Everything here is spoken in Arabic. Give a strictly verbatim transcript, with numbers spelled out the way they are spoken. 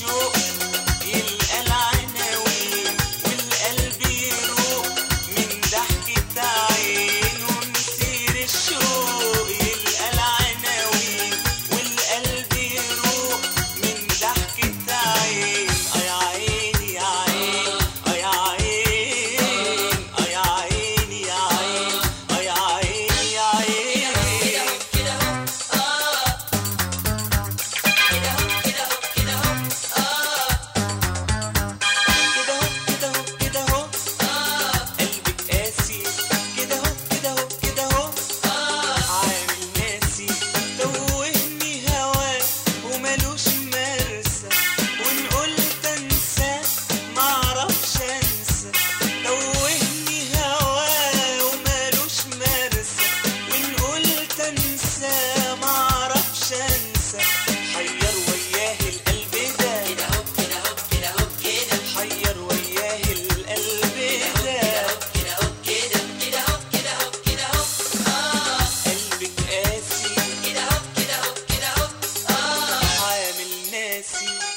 الشوق يلقى العناوين والقلب يروق من ضحكة عين ونسير الشوق يلقى العناوين والقلب يروق من ضحكة عين. اه يا عيني يا عين اه يا عين اه يا عيني يا عين اه يا عيني يا عين. كده اهو اه كده اهو كده اهو كده اهو كده اهو كده اهو كده اهو قلبك قاسي كده اهو كده اهو كده اهو عامل ناسي توهني هواه ومالوش مرسى وان قلت انساه معرفش انسى. توهني هواه ومالوش مرسى وان قلت انساه معرفش انسى. حير وياه القلب ده كده اهو كده اهو كده اهو كده حير وياه القلب ده كده اهو كده كده اهو كده اهو كده اهو اه قلبك قاسي كده اهو كده اهو كده اهو اه عامل ناسي